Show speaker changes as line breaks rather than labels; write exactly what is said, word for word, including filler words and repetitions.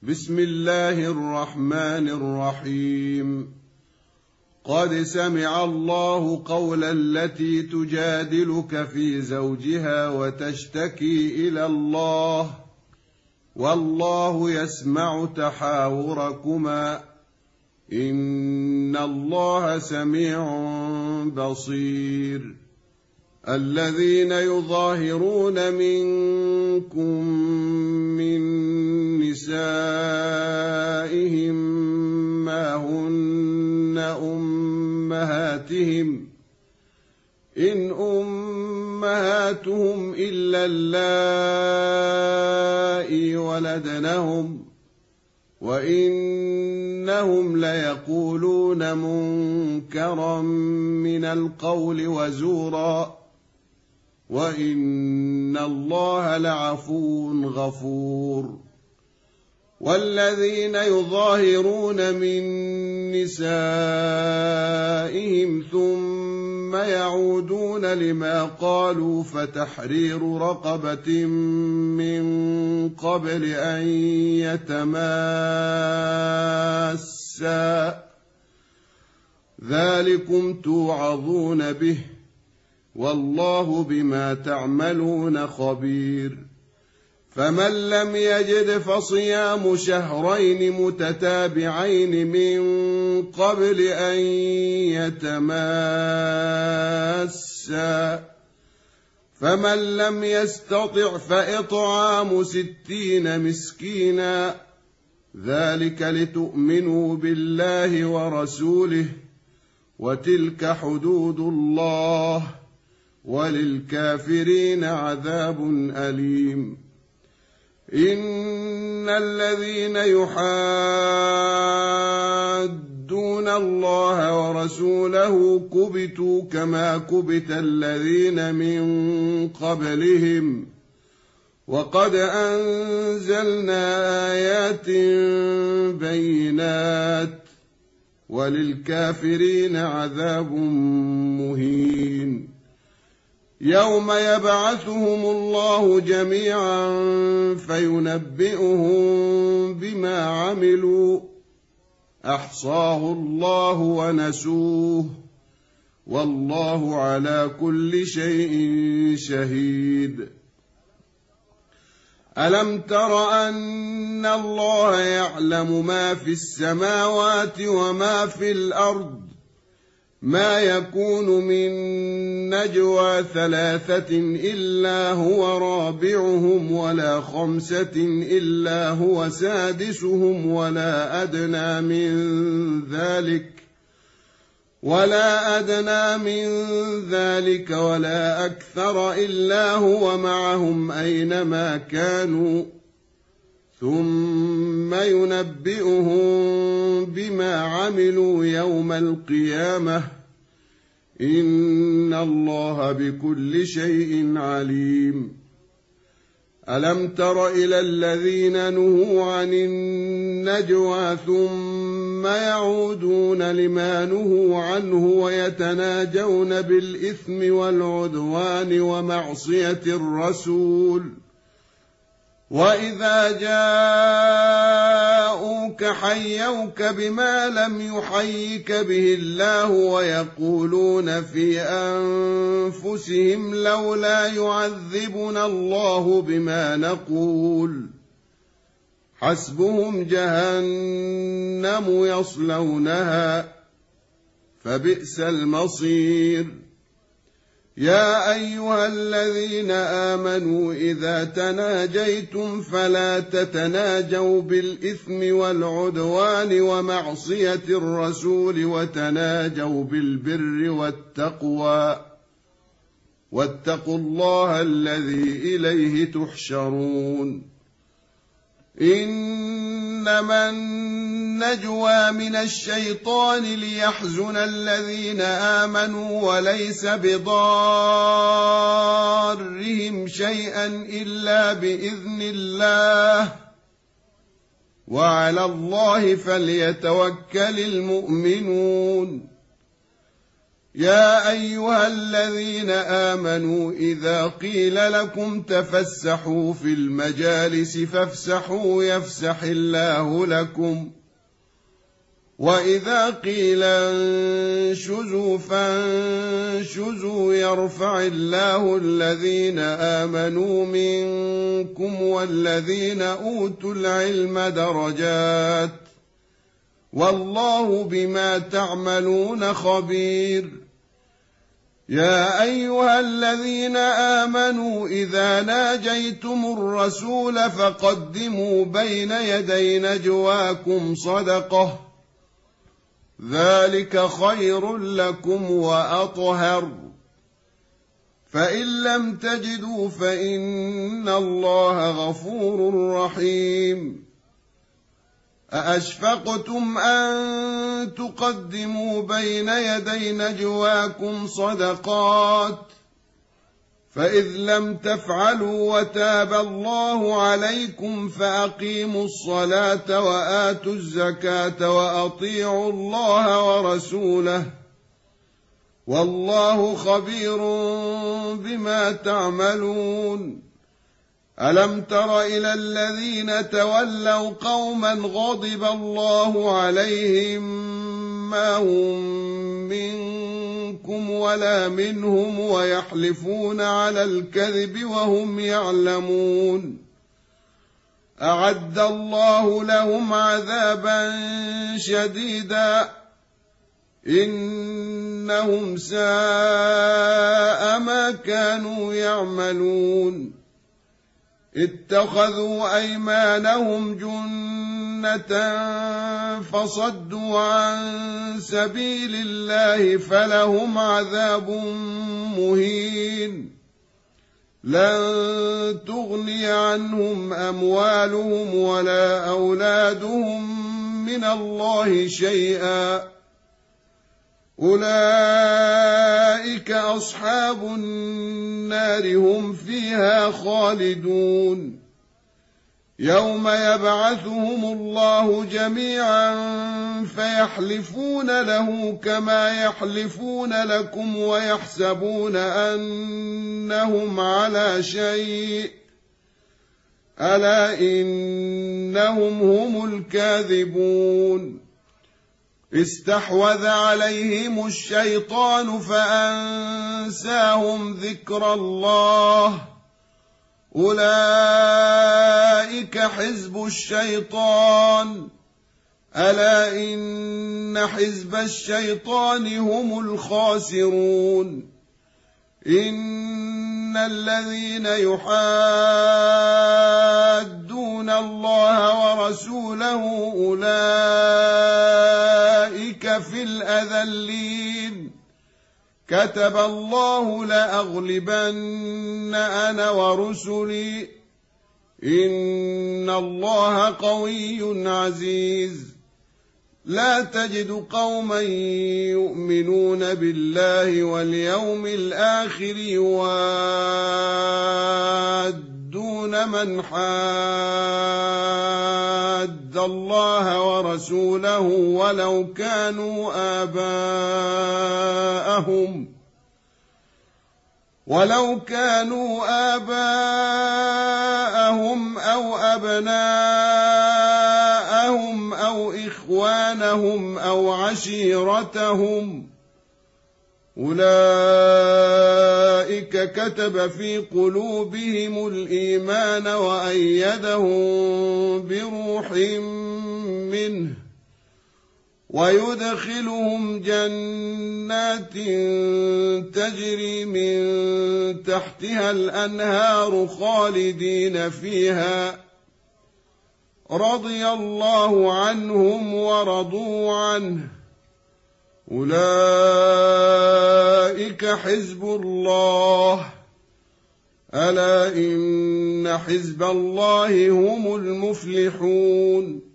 بسم الله الرحمن الرحيم. قد سمع الله قول التي تجادلك في زوجها وتشتكي إلى الله والله يسمع تحاوركما إن الله سميع بصير. الذين يظاهرون منكم من نسائهم ما هن أمهاتهم إن أمهاتهم إلا اللائي ولدنهم وإنهم ليقولون منكرا من القول وزورا وإن الله لعفو غفور. والذين يظاهرون من نسائهم ثم يعودون لما قالوا فتحرير رقبة من قبل أن يتماسا ذلكم توعظون به والله بما تعملون خبير. فمن لم يجد فصيام شهرين متتابعين من قبل أن يتماسا فمن لم يستطع فإطعام ستين مسكينا ذلك لتؤمنوا بالله ورسوله وتلك حدود الله وللكافرين عذاب أليم. إن الذين يحادون الله ورسوله كبتوا كما كبت الذين من قبلهم وقد أنزلنا آيات بينات وللكافرين عذاب مهين. يوم يبعثهم الله جميعا فينبئهم بما عملوا أحصاه الله ونسوه والله على كل شيء شهيد. ألم تر أن الله يعلم ما في السماوات وما في الأرض ما يكون من نجوى ثلاثة إلا هو رابعهم ولا خمسة إلا هو سادسهم ولا أدنى من ذلك ولا أدنى من ذلك ولا أكثر إلا هو معهم أينما كانوا ثم ينبئهم بما عملوا يوم القيامة إن الله بكل شيء عليم. ألم تر إلى الذين نهوا عن النجوى ثم يعودون لما نهوا عنه ويتناجون بالإثم والعدوان ومعصية الرسول وإذا جاءوك حيوك بما لم يحيك به الله ويقولون في أنفسهم لولا يعذبنا الله بما نقول حسبهم جهنم يصلونها فبئس المصير. يا أيها الذين آمنوا إذا تناجيتم فلا تتناجوا بالإثم والعدوان ومعصية الرسول وتناجوا بالبر والتقوى واتقوا الله الذي إليه تحشرون. إنما النجوى من الشيطان ليحزن الذين آمنوا وليس بضارهم شيئا إلا بإذن الله وعلى الله فليتوكل المؤمنون. يا أيها الذين آمنوا إذا قيل لكم تفسحوا في المجالس فافسحوا يفسح الله لكم، وإذا قيل انشزوا فانشزوا يرفع الله الذين آمنوا منكم والذين أوتوا العلم درجات، والله بما تعملون خبير. يا أيها الذين آمنوا إذا ناجيتم الرسول فقدموا بين يدي نجواكم صدقة، ذلك خير لكم وأطهر، فإن لم تجدوا فإن الله غفور رحيم. أأشفقتم أن تقدموا بين يدي نجواكم صدقات، فإذ لم تفعلوا وتاب الله عليكم فأقيموا الصلاة وآتوا الزكاة وأطيعوا الله ورسوله، والله خبير بما تعملون. ألم تر إلى الذين تولوا قوما غضب الله عليهم ما هم منكم ولا منهم ويحلفون على الكذب وهم يعلمون، أعد الله لهم عذابا شديدا إنهم ساء ما كانوا يعملون. اتخذوا أيمانهم جنة فصدوا عن سبيل الله فلهم عذاب مهين. لن تغني عنهم أموالهم ولا أولادهم من الله شيئا، أولئك أصحاب النار هم فيها خالدون. يوم يبعثهم الله جميعا فيحلفون له كما يحلفون لكم ويحسبون أنهم على شيء، ألا إنهم هم الكاذبون. استحوذ عليهم الشيطان فأنساهم ذكر الله، أولئك حزب الشيطان، ألا إن حزب الشيطان هم الخاسرون. إن الذين يحادون الله ورسوله أولئك في الأذلين. كتب الله لأغلبن أنا ورسلي إن الله قوي عزيز. لا تجد قوما يؤمنون بالله واليوم الآخر يوادون من حاد الله ورسوله ولو كانوا آباءهم ولو كانوا آباءهم أو أبناءهم أو إخوانهم أو عشيرتهم، أولئك كتب في قلوبهم الإيمان وأيدهم بروح منه، ويدخلهم جنات تجري من تحتها الأنهار خالدين فيها، رضي الله عنهم ورضوا عنه، أولئك حزب الله، ألا إن حزب الله هم المفلحون.